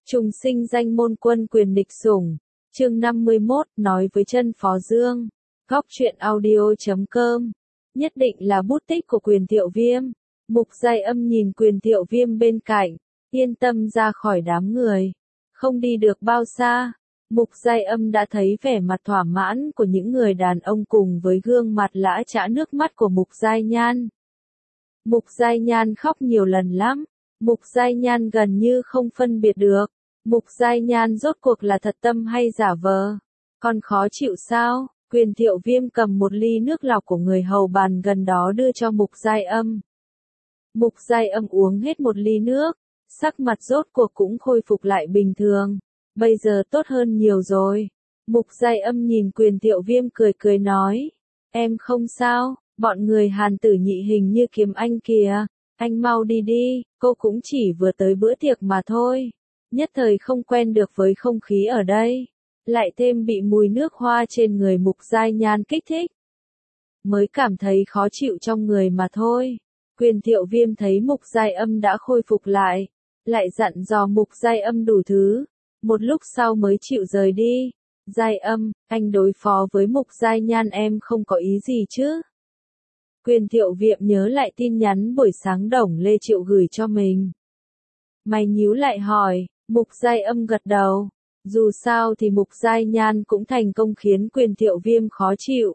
Trùng sinh danh môn quân quyền địch sủng. Chương 51, nói với chân Phó Dương. Góc truyện audio.com. Nhất định là bút tích của Quyền Thiệu Viêm. Mục Giai Âm nhìn Quyền Thiệu Viêm bên cạnh, yên tâm ra khỏi đám người. Không đi được bao xa, Mục Giai Âm đã thấy vẻ mặt thỏa mãn của những người đàn ông cùng với gương mặt lã chã nước mắt của Mục Giai Nhan. Mục Giai Nhan khóc nhiều lần lắm. Mục Giai Nhan gần như không phân biệt được. Mục Giai Nhan rốt cuộc là thật tâm hay giả vờ? Con khó chịu sao? Quyền Thiệu Viêm cầm một ly nước lọc của người hầu bàn gần đó đưa cho Mục Giai Âm. Mục Giai Âm uống hết một ly nước, sắc mặt rốt cuộc cũng khôi phục lại bình thường. Bây giờ tốt hơn nhiều rồi. Mục Giai Âm nhìn Quyền Thiệu Viêm cười cười nói. Em không sao, bọn người Hàn Tử Nhị hình như kiếm anh kìa. Anh mau đi đi, cô cũng chỉ vừa tới bữa tiệc mà thôi. Nhất thời không quen được với không khí ở đây. Lại thêm bị mùi nước hoa trên người Mục Giai Nhan kích thích. Mới cảm thấy khó chịu trong người mà thôi. Quyền Thiệu Viêm thấy Mục Giai Âm đã khôi phục lại. Lại dặn dò Mục Giai Âm đủ thứ. Một lúc sau mới chịu rời đi. Giai Âm, anh đối phó với Mục Giai Nhan em không có ý gì chứ? Quyền Thiệu Viêm nhớ lại tin nhắn buổi sáng Đồng Lê Triệu gửi cho mình. Mày nhíu lại hỏi, Mục Giai Âm gật đầu. Dù sao thì Mục Giai Nhan cũng thành công khiến Quyền Thiệu Viêm khó chịu.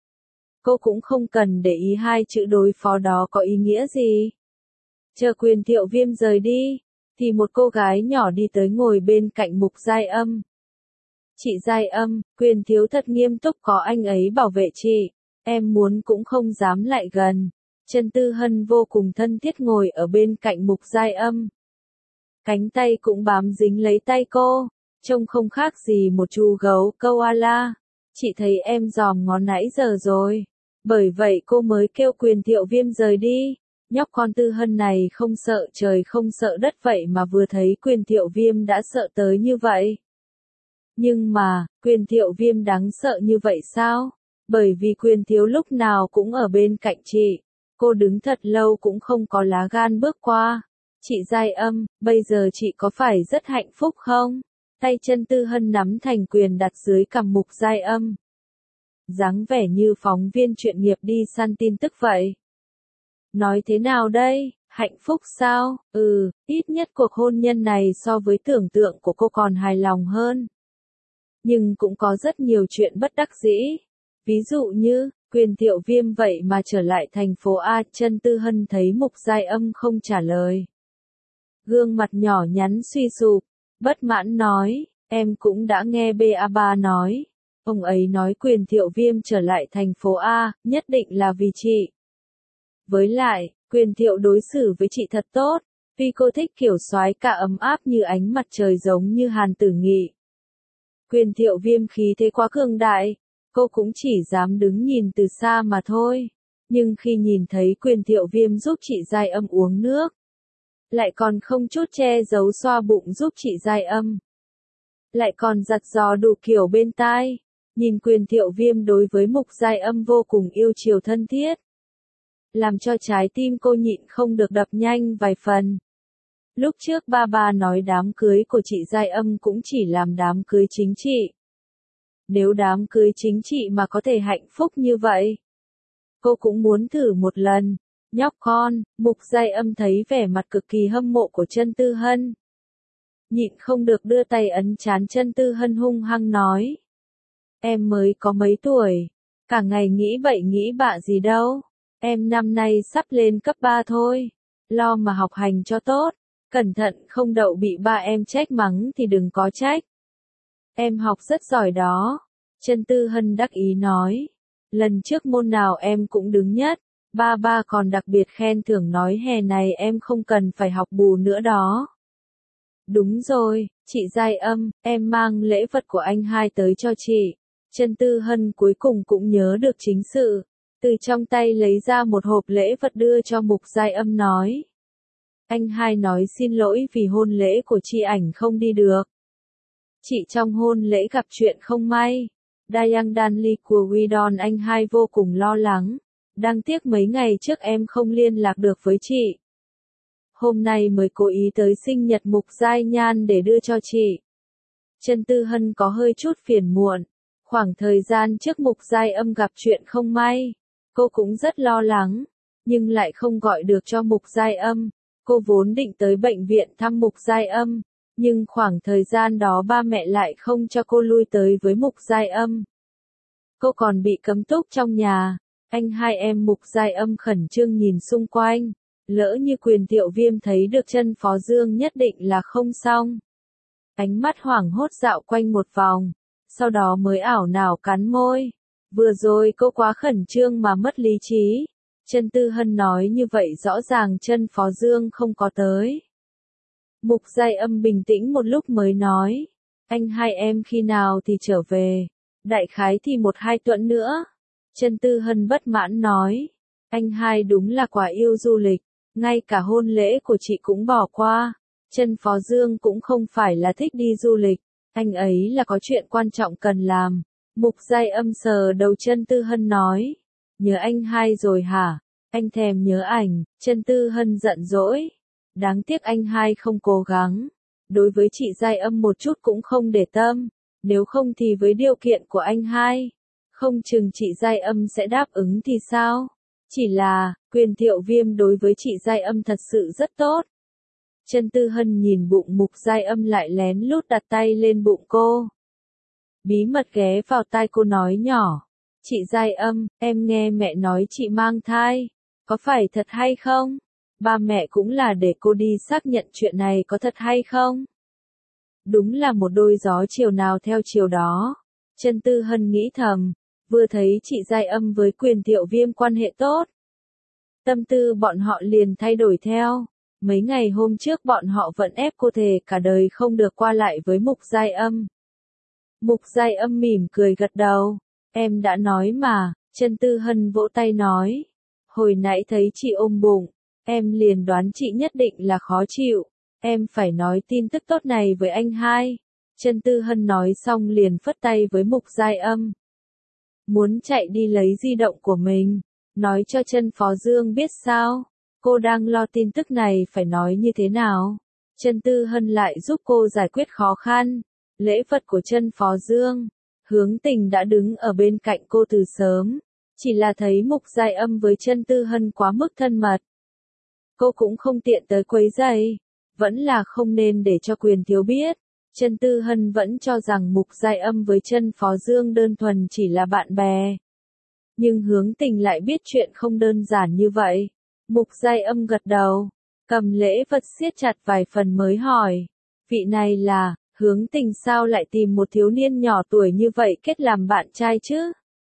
Cô cũng không cần để ý hai chữ đối phó đó có ý nghĩa gì. Chờ Quyền Thiệu Viêm rời đi, thì một cô gái nhỏ đi tới ngồi bên cạnh Mục Giai Âm. Chị Giai Âm, Quyền thiếu thật nghiêm túc có anh ấy bảo vệ chị. Em muốn cũng không dám lại gần. Trần Tư Hân vô cùng thân thiết ngồi ở bên cạnh Mục Giai Âm. Cánh tay cũng bám dính lấy tay cô, trông không khác gì một chú gấu koala. Chị thấy em dòm ngó nãy giờ rồi. Bởi vậy cô mới kêu Quyền Thiệu Viêm rời đi. Nhóc con Tư Hân này không sợ trời không sợ đất vậy mà vừa thấy Quyền Thiệu Viêm đã sợ tới như vậy. Nhưng mà, Quyền Thiệu Viêm đáng sợ như vậy sao? Bởi vì Quyền thiếu lúc nào cũng ở bên cạnh chị. Cô đứng thật lâu cũng không có lá gan bước qua. Chị Giai Âm, bây giờ chị có phải rất hạnh phúc không? Tay chân Tư Hân nắm thành quyền đặt dưới cằm Mục Giai Âm. Dáng vẻ như phóng viên chuyên nghiệp đi săn tin tức vậy. Nói thế nào đây? Hạnh phúc sao? Ít nhất cuộc hôn nhân này so với tưởng tượng của cô còn hài lòng hơn. Nhưng cũng có rất nhiều chuyện bất đắc dĩ. Ví dụ như, Quyền Thiệu Viêm vậy mà trở lại thành phố A. Chân Tư Hân thấy Mục Giai Âm không trả lời. Gương mặt nhỏ nhắn suy sụp, bất mãn nói, em cũng đã nghe BA3 nói. Ông ấy nói Quyền Thiệu Viêm trở lại thành phố A, nhất định là vì chị. Với lại, Quyền Thiệu đối xử với chị thật tốt, vì cô thích kiểu soái ca ấm áp như ánh mặt trời giống như Hàn Tử Nghị. Quyền Thiệu Viêm khí thế quá cường đại. Cô cũng chỉ dám đứng nhìn từ xa mà thôi. Nhưng khi nhìn thấy Quyền Thiệu Viêm giúp chị Giai Âm uống nước, lại còn không chút che giấu xoa bụng giúp chị Giai Âm, lại còn giặt giò đủ kiểu bên tai, nhìn Quyền Thiệu Viêm đối với Mục Giai Âm vô cùng yêu chiều thân thiết, làm cho trái tim cô nhịn không được đập nhanh vài phần. Lúc trước ba nói đám cưới của chị Giai Âm cũng chỉ làm đám cưới chính trị. Nếu đám cưới chính trị mà có thể hạnh phúc như vậy, cô cũng muốn thử một lần. Nhóc con, Mục Giai Âm thấy vẻ mặt cực kỳ hâm mộ của Chân Tư Hân. Nhịn không được đưa tay ấn trán Chân Tư Hân hung hăng nói. Em mới có mấy tuổi, cả ngày nghĩ bậy nghĩ bạ gì đâu. Em năm nay sắp lên cấp 3 thôi. Lo mà học hành cho tốt, cẩn thận không đậu bị ba em trách mắng thì đừng có trách. Em học rất giỏi đó. Chân Tư Hân đắc ý nói. Lần trước môn nào em cũng đứng nhất. Ba còn đặc biệt khen thưởng nói hè này em không cần phải học bù nữa đó. Đúng rồi, chị Giai Âm, em mang lễ vật của anh hai tới cho chị. Chân Tư Hân cuối cùng cũng nhớ được chính sự. Từ trong tay lấy ra một hộp lễ vật đưa cho Mục Giai Âm nói. Anh hai nói xin lỗi vì hôn lễ của chị ảnh không đi được. Chị trong hôn lễ gặp chuyện không may. Dayang Danli của Widon anh hai vô cùng lo lắng. Đáng tiếc mấy ngày trước em không liên lạc được với chị. hôm nay mới cố ý tới sinh nhật Mục Giai Nhan để đưa cho chị. Chân Tư Hân có hơi chút phiền muộn, khoảng thời gian trước Mục Giai Âm gặp chuyện không may, cô cũng rất lo lắng, nhưng lại không gọi được cho Mục Giai Âm. Cô vốn định tới bệnh viện thăm Mục Giai Âm, nhưng khoảng thời gian đó ba mẹ lại không cho cô lui tới với Mục Giai Âm. Cô còn bị cấm túc trong nhà. Anh hai em Mục Giai Âm khẩn trương nhìn xung quanh, lỡ như Quyền Thiệu Viêm thấy được chân Phó Dương nhất định là không xong. Ánh mắt hoảng hốt dạo quanh một vòng, sau đó mới ảo não cắn môi. Vừa rồi cô quá khẩn trương mà mất lý trí. Chân Tư Hân nói như vậy rõ ràng chân Phó Dương không có tới. Mục Giai Âm bình tĩnh một lúc mới nói, anh hai em khi nào thì trở về, đại khái thì 1-2 tuần nữa. Chân Tư Hân bất mãn nói, anh hai đúng là quả yêu du lịch, ngay cả hôn lễ của chị cũng bỏ qua. Chân Phó Dương cũng không phải là thích đi du lịch, anh ấy là có chuyện quan trọng cần làm. Mục Giai Âm sờ đầu Chân Tư Hân nói, nhớ anh hai rồi hả? Anh thèm nhớ ảnh. Chân Tư Hân giận dỗi, đáng tiếc anh hai không cố gắng, đối với chị Giai Âm một chút cũng không để tâm, nếu không thì với điều kiện của anh hai, không chừng chị Giai Âm sẽ đáp ứng thì sao? Chỉ là, Quyền Thiệu Viêm đối với chị Giai Âm thật sự rất tốt. Chân Tư Hân nhìn bụng Mục Giai Âm lại lén lút đặt tay lên bụng cô. Bí mật ghé vào tai cô nói nhỏ, chị Giai Âm, em nghe mẹ nói chị mang thai, có phải thật hay không? Ba mẹ cũng là để cô đi xác nhận chuyện này có thật hay không? Đúng là một đôi gió chiều nào theo chiều đó. Chân Tư Hân nghĩ thầm, vừa thấy chị Giai Âm với Quyền Thiệu Viêm quan hệ tốt, tâm tư bọn họ liền thay đổi theo. Mấy ngày hôm trước bọn họ vẫn ép cô thề cả đời không được qua lại với Mục Giai Âm. Mục Giai Âm mỉm cười gật đầu, em đã nói mà. Chân Tư Hân vỗ tay nói, hồi nãy thấy chị ôm bụng, em liền đoán chị nhất định là khó chịu, em phải nói tin tức tốt này với anh hai. Chân Tư Hân nói xong liền phất tay với Mục Giai Âm, muốn chạy đi lấy di động của mình, nói cho chân Phó Dương biết sao. Cô đang lo tin tức này phải nói như thế nào. Chân Tư Hân lại giúp cô giải quyết khó khăn. Lễ vật của chân Phó Dương, Hướng Tình đã đứng ở bên cạnh cô từ sớm, chỉ là thấy Mục Giai Âm với Chân Tư Hân quá mức thân mật, cô cũng không tiện tới quấy rầy, vẫn là không nên để cho Quyền Thiếu biết. Chân Tư Hân vẫn cho rằng Mục Giai Âm với chân Phó Dương đơn thuần chỉ là bạn bè. Nhưng Hướng Tình lại biết chuyện không đơn giản như vậy. Mục Giai Âm gật đầu, cầm lễ vật siết chặt vài phần mới hỏi, vị này là, Hướng Tình sao lại tìm một thiếu niên nhỏ tuổi như vậy kết làm bạn trai chứ?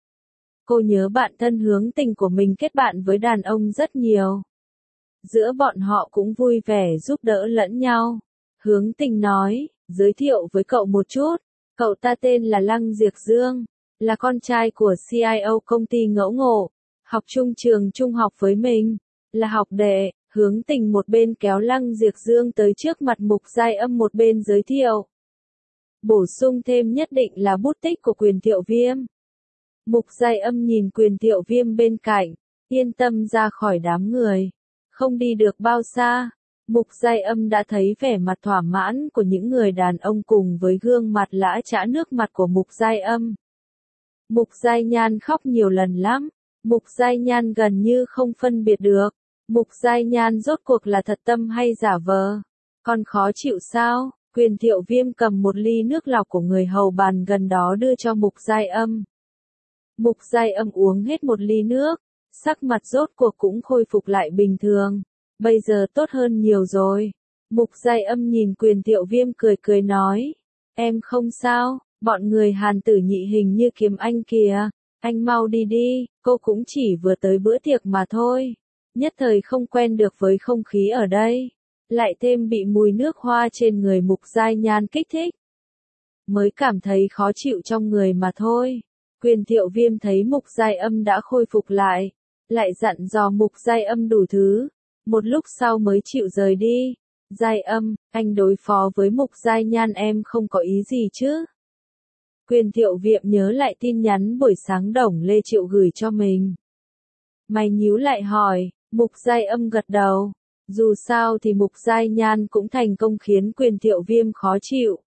Cô nhớ bạn thân Hướng Tình của mình kết bạn với đàn ông rất nhiều. Giữa bọn họ cũng vui vẻ giúp đỡ lẫn nhau. Hướng Tình nói, giới thiệu với cậu một chút, cậu ta tên là Lăng Diệp Dương, là con trai của CIO công ty Ngẫu Ngộ, học chung trường trung học với mình, là học đệ. Hướng Tình một bên kéo Lăng Diệp Dương tới trước mặt Mục Giai Âm một bên giới thiệu. Bổ sung thêm nhất định là bút tích của Quyền Thiệu Viêm. Mục Giai Âm nhìn Quyền Thiệu Viêm bên cạnh, yên tâm ra khỏi đám người. Không đi được bao xa, Mục Giai Âm đã thấy vẻ mặt thỏa mãn của những người đàn ông cùng với gương mặt lã chã nước mặt của Mục Giai Âm. Mục Giai Nhan khóc nhiều lần lắm, Mục Giai Nhan gần như không phân biệt được, Mục Giai Nhan rốt cuộc là thật tâm hay giả vờ. Còn khó chịu sao? Quyền Thiệu Viêm cầm một ly nước lọc của người hầu bàn gần đó đưa cho Mục Giai Âm. Mục Giai Âm uống hết một ly nước, sắc mặt rốt cuộc cũng khôi phục lại bình thường. Bây giờ tốt hơn nhiều rồi. Mục Giai Âm nhìn Quyền Thiệu Viêm cười cười nói, em không sao, bọn người Hàn Tử Nhị hình như kiếm anh kìa, anh mau đi đi, cô cũng chỉ vừa tới bữa tiệc mà thôi. Nhất thời không quen được với không khí ở đây, lại thêm bị mùi nước hoa trên người Mục Giai Nhan kích thích, mới cảm thấy khó chịu trong người mà thôi. Quyền Thiệu Viêm thấy Mục Giai Âm đã khôi phục lại, lại dặn dò Mục Giai Âm đủ thứ, một lúc sau mới chịu rời đi. Giai Âm, anh đối phó với Mục Giai Nhan em không có ý gì chứ? Quyền Thiệu Viêm nhớ lại tin nhắn buổi sáng Đồng Lê Triệu gửi cho mình. Mày nhíu lại hỏi. Mục Giai Âm gật đầu, Dù sao thì Mục Giai Nhan cũng thành công khiến Quyền Thiệu Viêm khó chịu.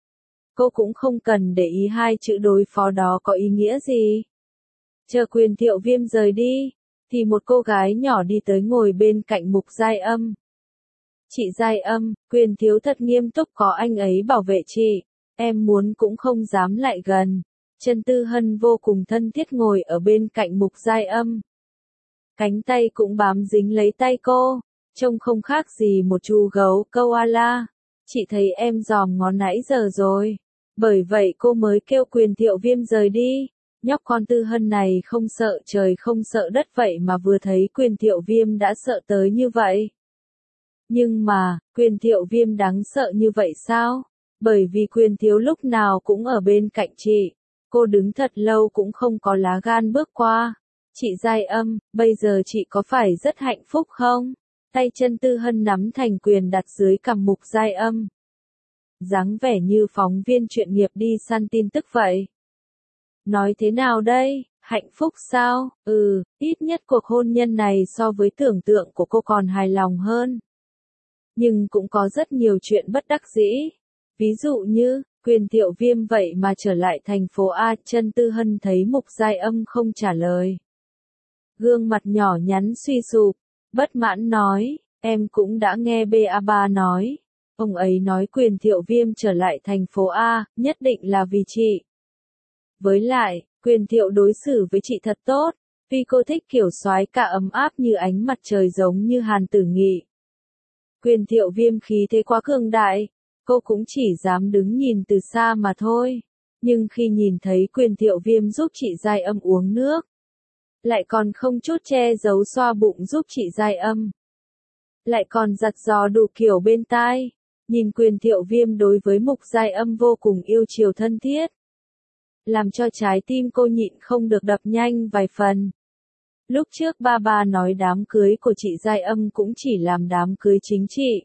Cô cũng không cần để ý hai chữ đối phó đó có ý nghĩa gì. Chờ Quyền Thiệu Viêm rời đi, thì một cô gái nhỏ đi tới ngồi bên cạnh Mục Giai Âm. Chị Giai Âm, Quyền thiếu thật nghiêm túc, có anh ấy bảo vệ chị, em muốn cũng không dám lại gần. Chân Tư Hân vô cùng thân thiết ngồi ở bên cạnh Mục Giai Âm. Cánh tay cũng bám dính lấy tay cô, trông không khác gì một chú gấu koala. Chị thấy em dòm ngó nãy giờ rồi, bởi vậy cô mới kêu Quyền Thiệu Viêm rời đi. Nhóc con Tư Hân này không sợ trời không sợ đất vậy mà vừa thấy Quyền Thiệu Viêm đã sợ tới như vậy. Nhưng mà, Quyền Thiệu Viêm đáng sợ như vậy sao? Bởi vì Quyền thiếu lúc nào cũng ở bên cạnh chị. Cô đứng thật lâu cũng không có lá gan bước qua. Chị Giai Âm, bây giờ chị có phải rất hạnh phúc không? Tay chân Tư Hân nắm thành quyền đặt dưới cằm Mục Giai Âm. Dáng vẻ như phóng viên chuyện nghiệp đi săn tin tức vậy. Nói thế nào đây? Hạnh phúc sao? Ít nhất cuộc hôn nhân này so với tưởng tượng của cô còn hài lòng hơn. Nhưng cũng có rất nhiều chuyện bất đắc dĩ. Ví dụ như, Quyền Thiệu Viêm vậy mà trở lại thành phố A. Chân Tư Hân thấy Mục Giai Âm không trả lời. Gương mặt nhỏ nhắn suy sụp, bất mãn nói, em cũng đã nghe BA3 nói. Ông ấy nói Quyền Thiệu Viêm trở lại thành phố A, nhất định là vì chị. Với lại, Quyền Thiệu đối xử với chị thật tốt, vì cô thích kiểu soái ca ấm áp như ánh mặt trời giống như Hàn Tử Nghị. Quyền Thiệu Viêm khí thế quá cường đại, cô cũng chỉ dám đứng nhìn từ xa mà thôi. Nhưng khi nhìn thấy Quyền Thiệu Viêm giúp chị Giai Âm uống nước, lại còn không chút che giấu xoa bụng giúp chị Giai Âm, lại còn giặt giò đủ kiểu bên tai, nhìn Quyền Thiệu Viêm đối với Mục Giai Âm vô cùng yêu chiều thân thiết, làm cho trái tim cô nhịn không được đập nhanh vài phần. Lúc trước ba nói đám cưới của chị Giai Âm cũng chỉ làm đám cưới chính trị.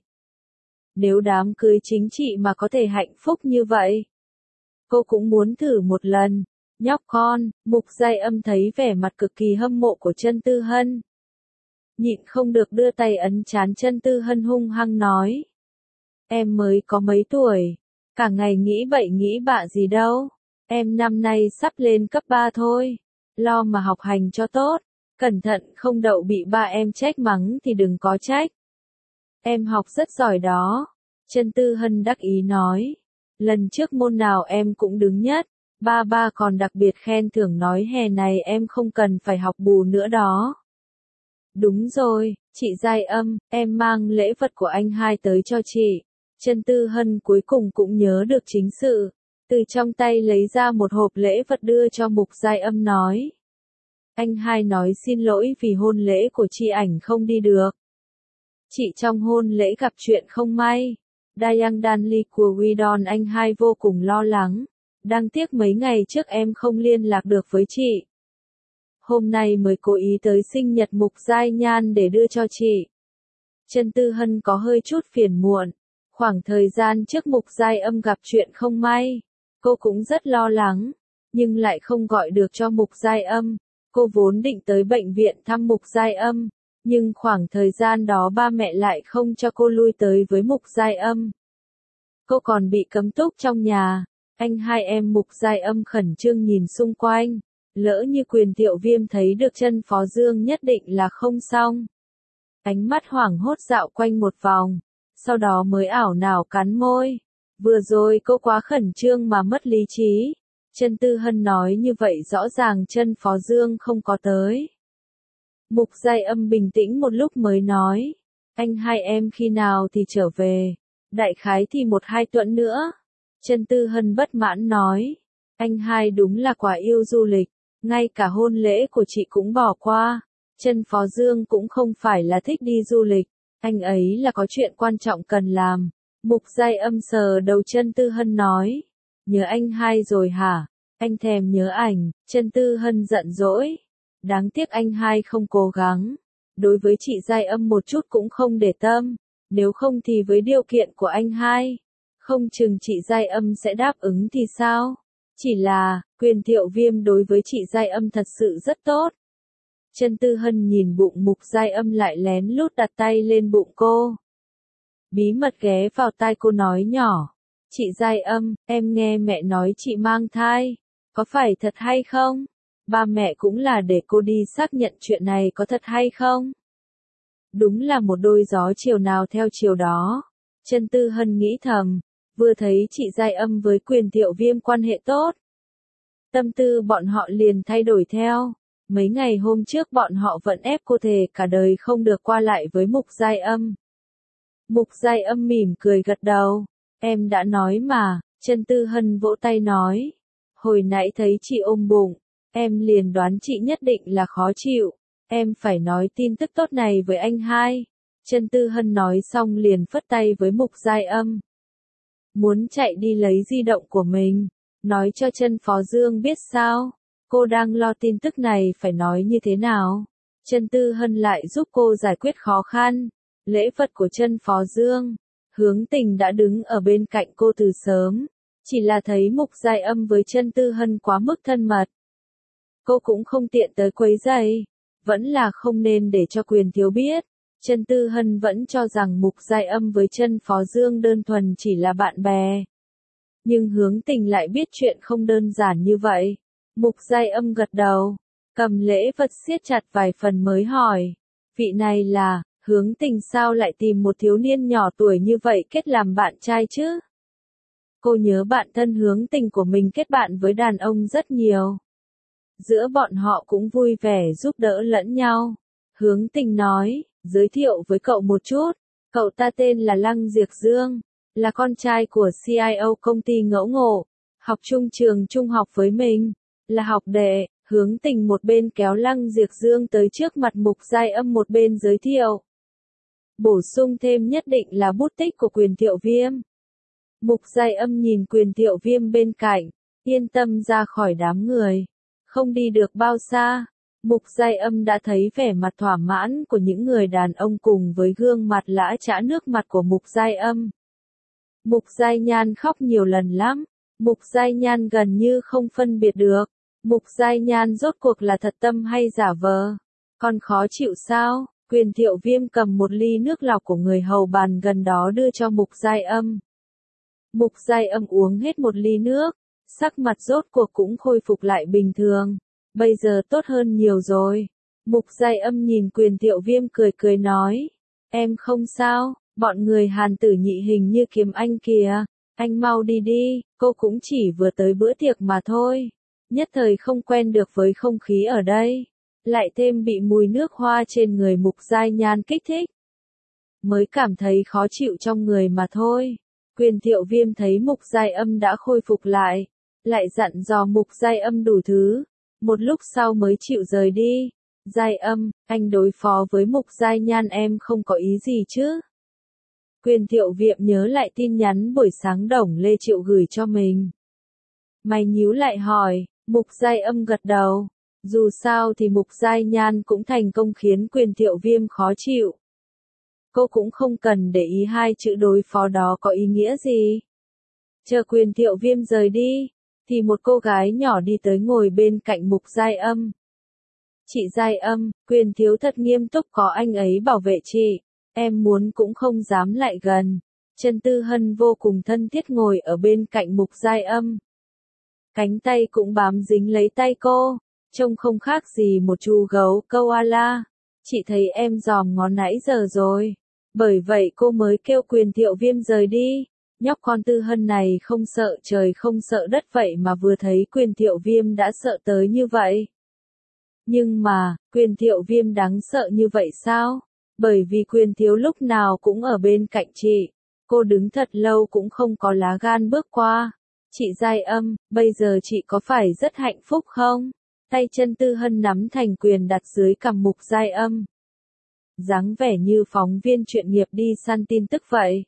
Nếu đám cưới chính trị mà có thể hạnh phúc như vậy, cô cũng muốn thử một lần. Nhóc con, Mục Giai Âm thấy vẻ mặt cực kỳ hâm mộ của Chân Tư Hân. Nhịn không được đưa tay ấn trán Chân Tư Hân hung hăng nói. Em mới có mấy tuổi, cả ngày nghĩ bậy nghĩ bạ gì đâu. Em năm nay sắp lên cấp 3 thôi, lo mà học hành cho tốt, cẩn thận không đậu bị ba em trách mắng thì đừng có trách. Em học rất giỏi đó, Chân Tư Hân đắc ý nói. Lần trước môn nào em cũng đứng nhất, ba còn đặc biệt khen thưởng nói hè này em không cần phải học bù nữa đó. Đúng rồi, chị Giai Âm, em mang lễ vật của anh hai tới cho chị. Chân Tư Hân cuối cùng cũng nhớ được chính sự, từ trong tay lấy ra một hộp lễ vật đưa cho Mục Giai Âm nói. Anh hai nói xin lỗi vì hôn lễ của chị ảnh không đi được. Chị trong hôn lễ gặp chuyện không may. Dayang Danli của Widon anh hai vô cùng lo lắng. Đáng tiếc mấy ngày trước em không liên lạc được với chị. Hôm nay mới cố ý tới sinh nhật Mục Giai Nhan để đưa cho chị. Chân Tư Hân có hơi chút phiền muộn. Khoảng thời gian trước Mục Giai Âm gặp chuyện không may, cô cũng rất lo lắng, nhưng lại không gọi được cho Mục Giai Âm. Cô vốn định tới bệnh viện thăm Mục Giai Âm, nhưng khoảng thời gian đó ba mẹ lại không cho cô lui tới với Mục Giai Âm. Cô còn bị cấm túc trong nhà. Anh hai em Mục Giai Âm khẩn trương nhìn xung quanh. Lỡ như Quyền Thiệu Viêm thấy được Chân Phó Dương nhất định là không xong. Ánh mắt hoảng hốt dạo quanh một vòng, sau đó mới ảo não cắn môi. Vừa rồi cô quá khẩn trương mà mất lý trí. Chân Tư Hân nói như vậy rõ ràng Chân Phó Dương không có tới. Mục Giai Âm bình tĩnh một lúc mới nói. Anh hai em khi nào thì trở về? Đại khái thì 1-2 tuần nữa. Chân Tư Hân bất mãn nói. Anh hai đúng là quả yêu du lịch. Ngay cả hôn lễ của chị cũng bỏ qua. Chân Phó Dương cũng không phải là thích đi du lịch. Anh ấy là có chuyện quan trọng cần làm. Mục Giai Âm sờ đầu Chân Tư Hân nói. Nhớ anh hai rồi hả? Anh thèm nhớ ảnh. Chân Tư Hân giận dỗi. Đáng tiếc anh hai không cố gắng. Đối với chị Giai Âm một chút cũng không để tâm. Nếu không thì với điều kiện của anh hai, không chừng chị Giai Âm sẽ đáp ứng thì sao? Chỉ là, Quyền Thiệu Viêm đối với chị Giai Âm thật sự rất tốt. Chân Tư Hân nhìn bụng Mục Giai Âm lại lén lút đặt tay lên bụng cô. Bí mật ghé vào tai cô nói nhỏ. Chị Giai Âm, em nghe mẹ nói chị mang thai. Có phải thật hay không? Ba mẹ cũng là để cô đi xác nhận chuyện này có thật hay không? Đúng là một đôi gió chiều nào theo chiều đó. Chân Tư Hân nghĩ thầm, vừa thấy chị Giai Âm với Quyền Thiệu Viêm quan hệ tốt. Tâm tư bọn họ liền thay đổi theo. Mấy ngày hôm trước bọn họ vẫn ép cô thề cả đời không được qua lại với Mục Giai Âm. Mục Giai Âm mỉm cười gật đầu. Em đã nói mà, Chân Tư Hân vỗ tay nói. Hồi nãy thấy chị ôm bụng, em liền đoán chị nhất định là khó chịu. Em phải nói tin tức tốt này với anh hai. Chân Tư Hân nói xong liền phất tay với Mục Giai Âm. Muốn chạy đi lấy di động của mình, nói cho Chân Phó Dương biết sao. Cô đang lo tin tức này phải nói như thế nào. Chân Tư Hân lại giúp cô giải quyết khó khăn. Lễ vật của Chân Phó Dương. Hướng Tình đã đứng ở bên cạnh cô từ sớm. Chỉ là thấy Mục Giai Âm với Chân Tư Hân quá mức thân mật. Cô cũng không tiện tới quấy rầy. Vẫn là không nên để cho Quyền Thiếu biết. Chân Tư Hân vẫn cho rằng Mục Giai Âm với Chân Phó Dương đơn thuần chỉ là bạn bè. Nhưng Hướng Tình lại biết chuyện không đơn giản như vậy. Mục Giai Âm gật đầu, cầm lễ vật siết chặt vài phần mới hỏi. Vị này là, Hướng Tình sao lại tìm một thiếu niên nhỏ tuổi như vậy kết làm bạn trai chứ? Cô nhớ bạn thân Hướng Tình của mình kết bạn với đàn ông rất nhiều. Giữa bọn họ cũng vui vẻ giúp đỡ lẫn nhau. Hướng Tình nói, giới thiệu với cậu một chút. Cậu ta tên là Lăng Diệp Dương, là con trai của CIO công ty Ngẫu Ngộ, học chung trường trung học với mình, là học đệ. Hướng Tình một bên kéo Lăng Diệp Dương tới trước mặt Mục Giai Âm một bên giới thiệu. Bổ sung thêm nhất định là bút tích của Quyền Thiệu Viêm. Mục Giai Âm nhìn Quyền Thiệu Viêm bên cạnh, yên tâm ra khỏi đám người. Không đi được bao xa, Mục Giai Âm đã thấy vẻ mặt thỏa mãn của những người đàn ông cùng với gương mặt lã chã nước mặt của Mục Giai Âm. Mục Giai Nhan khóc nhiều lần lắm. Mục Giai Nhan gần như không phân biệt được. Mục Giai Nhan rốt cuộc là thật tâm hay giả vờ. Còn khó chịu sao? Quyền Thiệu Viêm cầm một ly nước lọc của người hầu bàn gần đó đưa cho Mục Giai Âm. Mục Giai Âm uống hết một ly nước. Sắc mặt rốt cuộc cũng khôi phục lại bình thường. Bây giờ tốt hơn nhiều rồi. Mục Giai Âm nhìn Quyền Thiệu Viêm cười cười nói. Em không sao, bọn người Hàn Tử Nhị hình như kiếm anh kìa. Anh mau đi đi, cô cũng chỉ vừa tới bữa tiệc mà thôi. Nhất thời không quen được với không khí ở đây. Lại thêm bị mùi nước hoa trên người Mục Giai Nhan kích thích. Mới cảm thấy khó chịu trong người mà thôi. Quyền Thiệu Viêm thấy Mục Giai Âm đã khôi phục lại. Lại dặn dò Mục Giai Âm đủ thứ. Một lúc sau mới chịu rời đi. Giai Âm, anh đối phó với Mục Giai Nhan em không có ý gì chứ? Quyền Thiệu Viêm nhớ lại tin nhắn buổi sáng Đồng Lê Triệu gửi cho mình. Mày nhíu lại hỏi, Mục Giai Âm gật đầu. Dù sao thì Mục Giai Nhan cũng thành công khiến Quyền Thiệu Viêm khó chịu. Cô cũng không cần để ý hai chữ đối phó đó có ý nghĩa gì. Chờ Quyền Thiệu Viêm rời đi, thì một cô gái nhỏ đi tới ngồi bên cạnh Mục Giai Âm. Chị Giai Âm, Quyền thiếu thật nghiêm túc có anh ấy bảo vệ chị. Em muốn cũng không dám lại gần. Chân Tư Hân vô cùng thân thiết ngồi ở bên cạnh Mục Giai Âm. Cánh tay cũng bám dính lấy tay cô, trông không khác gì một chú gấu koala. Chị thấy em dòm ngó nãy giờ rồi. Bởi vậy cô mới kêu Quyền Thiệu Viêm rời đi. Nhóc con Tư Hân này không sợ trời không sợ đất vậy mà vừa thấy Quyền Thiệu Viêm đã sợ tới như vậy. Nhưng mà, Quyền Thiệu Viêm đáng sợ như vậy sao? Bởi vì Quyền thiếu lúc nào cũng ở bên cạnh chị. Cô đứng thật lâu cũng không có lá gan bước qua. Chị Giai Âm, bây giờ chị có phải rất hạnh phúc không? Tay Chân Tư Hân nắm thành quyền đặt dưới cằm Mục Giai Âm. Dáng vẻ như phóng viên chuyên nghiệp đi săn tin tức vậy.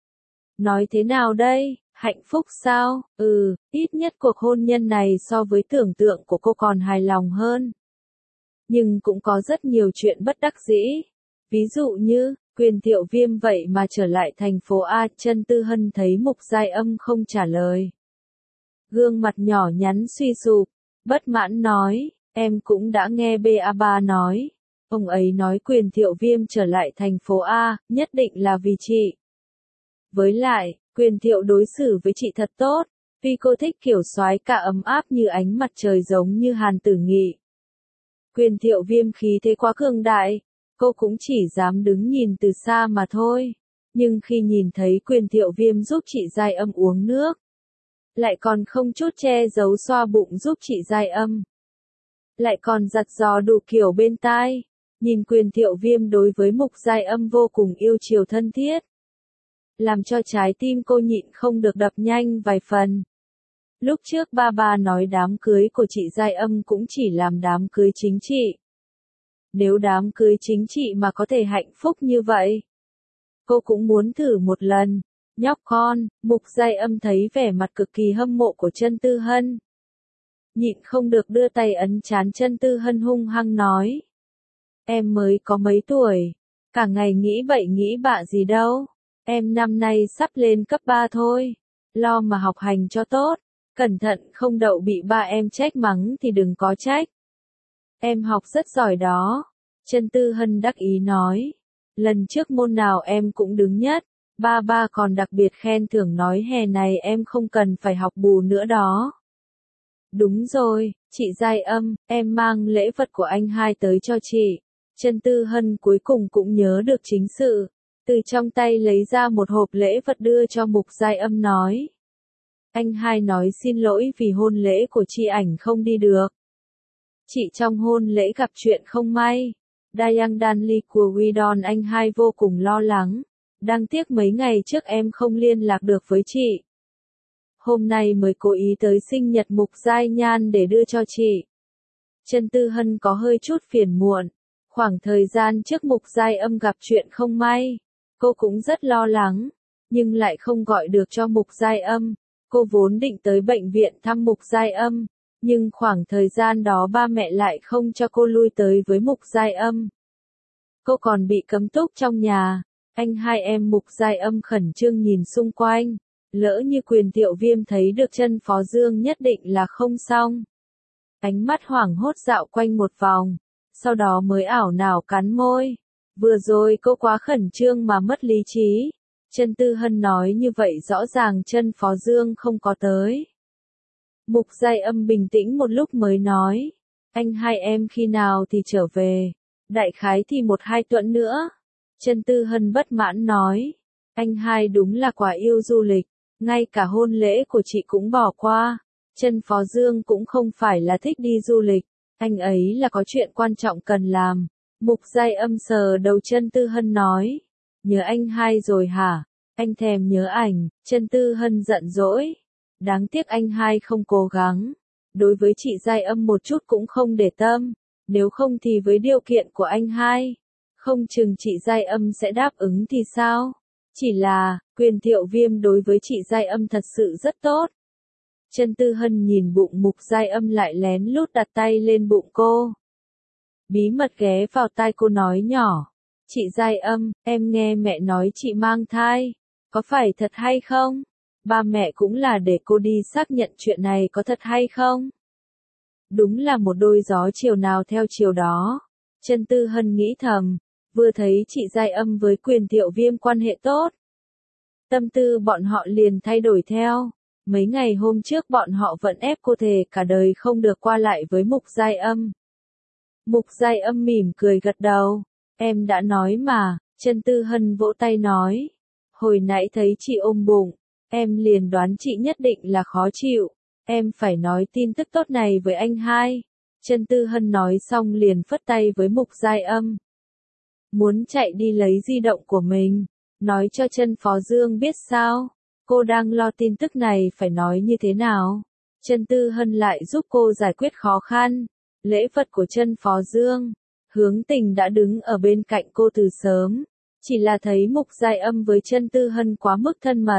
Nói thế nào đây? Hạnh phúc sao? Ít nhất cuộc hôn nhân này so với tưởng tượng của cô còn hài lòng hơn. Nhưng cũng có rất nhiều chuyện bất đắc dĩ. Ví dụ như, Quyền Thiệu Viêm vậy mà trở lại thành phố A. Chân Tư Hân thấy Mục Giai Âm không trả lời. Gương mặt nhỏ nhắn suy sụp, bất mãn nói, Em cũng đã nghe ba nói. Ông ấy nói Quyền Thiệu Viêm trở lại thành phố A, nhất định là vì chị. Với lại, Quyền Thiệu đối xử với chị thật tốt, vì cô thích kiểu soái ca ấm áp như ánh mặt trời giống như Hàn Tử Nghị. Quyền Thiệu Viêm khí thế quá cường đại, cô cũng chỉ dám đứng nhìn từ xa mà thôi. Nhưng khi nhìn thấy Quyền Thiệu Viêm giúp chị Giai Âm uống nước, lại còn không chút che giấu xoa bụng giúp chị Giai Âm, lại còn giặt giò đủ kiểu bên tai, nhìn Quyền Thiệu Viêm đối với Mục Giai Âm vô cùng yêu chiều thân thiết, làm cho trái tim cô nhịn không được đập nhanh vài phần. Lúc trước ba nói đám cưới của chị Giai Âm cũng chỉ làm đám cưới chính trị. Nếu đám cưới chính trị mà có thể hạnh phúc như vậy, cô cũng muốn thử một lần. Nhóc con, Mục Giai Âm thấy vẻ mặt cực kỳ hâm mộ của Chân Tư Hân, nhịn không được đưa tay ấn trán Chân Tư Hân hung hăng nói. Em mới có mấy tuổi, cả ngày nghĩ bậy nghĩ bạ gì đâu. Em năm nay sắp lên cấp 3 thôi, lo mà học hành cho tốt, cẩn thận không đậu bị ba em trách mắng thì đừng có trách. Em học rất giỏi đó, Chân Tư Hân đắc ý nói. Lần trước môn nào em cũng đứng nhất, ba còn đặc biệt khen thưởng nói hè này em không cần phải học bù nữa đó. Đúng rồi, chị Giai Âm, em mang lễ vật của anh hai tới cho chị. Chân Tư Hân cuối cùng cũng nhớ được chính sự, từ trong tay lấy ra một hộp lễ vật đưa cho Mục Giai Âm nói. Anh hai nói xin lỗi vì hôn lễ của chị ảnh không đi được. Chị trong hôn lễ gặp chuyện không may. Dayang Danli của Widon anh hai vô cùng lo lắng. Đáng tiếc mấy ngày trước em không liên lạc được với chị. Hôm nay mới cố ý tới sinh nhật Mục Giai Nhan để đưa cho chị. Chân Tư Hân có hơi chút phiền muộn. Khoảng thời gian trước Mục Giai Âm gặp chuyện không may, cô cũng rất lo lắng, nhưng lại không gọi được cho Mục Giai Âm. Cô vốn định tới bệnh viện thăm Mục Giai Âm, nhưng khoảng thời gian đó ba mẹ lại không cho cô lui tới với Mục Giai Âm. Cô còn bị cấm túc trong nhà. Anh hai em Mục Giai Âm khẩn trương nhìn xung quanh, lỡ như Quyền Thiệu Viêm thấy được Chân Phó Dương nhất định là không xong. Ánh mắt hoảng hốt dạo quanh một vòng, sau đó mới ảo não cắn môi. Vừa rồi cô quá khẩn trương mà mất lý trí. Chân Tư Hân nói như vậy rõ ràng Chân Phó Dương không có tới. Mục Giai Âm bình tĩnh một lúc mới nói. Anh hai em khi nào thì trở về? Đại khái thì 1-2 tuần nữa. Chân Tư Hân bất mãn nói. Anh hai đúng là quả yêu du lịch. Ngay cả hôn lễ của chị cũng bỏ qua. Chân Phó Dương cũng không phải là thích đi du lịch. Anh ấy là có chuyện quan trọng cần làm. Mục Giai Âm sờ đầu Chân Tư Hân nói. Nhớ anh hai rồi hả? Anh thèm nhớ ảnh. Chân Tư Hân giận dỗi. Đáng tiếc anh hai không cố gắng. Đối với chị Giai Âm một chút cũng không để tâm. Nếu không thì với điều kiện của anh hai, không chừng chị Giai Âm sẽ đáp ứng thì sao? Chỉ là, Quyền Thiệu Viêm đối với chị Giai Âm thật sự rất tốt. Chân Tư Hân nhìn bụng Mục Giai Âm lại lén lút đặt tay lên bụng cô. Bí mật ghé vào tai cô nói nhỏ. Chị Giai Âm, em nghe mẹ nói chị mang thai. Có phải thật hay không? Ba mẹ cũng là để cô đi xác nhận chuyện này có thật hay không? Đúng là một đôi gió chiều nào theo chiều đó. Chân Tư Hân nghĩ thầm, vừa thấy chị Giai Âm với Quyền Thiệu Viêm quan hệ tốt, tâm tư bọn họ liền thay đổi theo. Mấy ngày hôm trước bọn họ vẫn ép cô thề cả đời không được qua lại với Mục Giai Âm. Mục Giai Âm mỉm cười gật đầu. Em đã nói mà. Chân Tư Hân vỗ tay nói. Hồi nãy thấy chị ôm bụng, em liền đoán chị nhất định là khó chịu. Em phải nói tin tức tốt này với anh hai. Chân Tư Hân nói xong liền phất tay với Mục Giai Âm. Muốn chạy đi lấy di động của mình. Nói cho Chân Phó Dương biết sao. Cô đang lo tin tức này phải nói như thế nào. Chân Tư Hân lại giúp cô giải quyết khó khăn. Lễ vật của Chân Phó Dương. Hướng Tình đã đứng ở bên cạnh cô từ sớm. Chỉ là thấy Mục Giai Âm với Chân Tư Hân quá mức thân mật.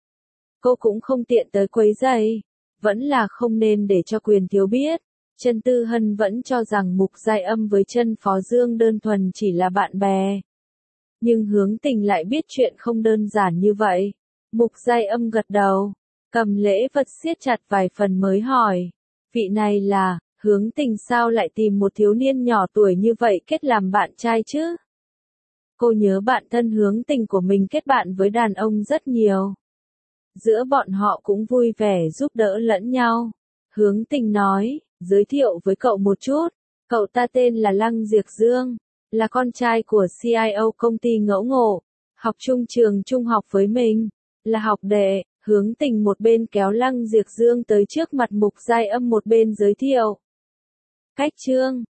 Cô cũng không tiện tới quấy rầy. Vẫn là không nên để cho Quyền Thiếu biết. Chân Tư Hân vẫn cho rằng Mục Giai Âm với Chân Phó Dương đơn thuần chỉ là bạn bè. Nhưng Hướng Tình lại biết chuyện không đơn giản như vậy. Mục Giai Âm gật đầu, cầm lễ vật siết chặt vài phần mới hỏi. Vị này là, Hướng Tình sao lại tìm một thiếu niên nhỏ tuổi như vậy kết làm bạn trai chứ? Cô nhớ bạn thân Hướng Tình của mình kết bạn với đàn ông rất nhiều. Giữa bọn họ cũng vui vẻ giúp đỡ lẫn nhau. Hướng Tình nói, giới thiệu với cậu một chút. Cậu ta tên là Lăng Diệc Dương, là con trai của CIO công ty Ngẫu Ngộ, học chung trường trung học với mình, là học đệ. Hướng Tình một bên kéo Lăng Diệc Dương tới trước mặt Mục Giai Âm một bên giới thiệu. Cách chương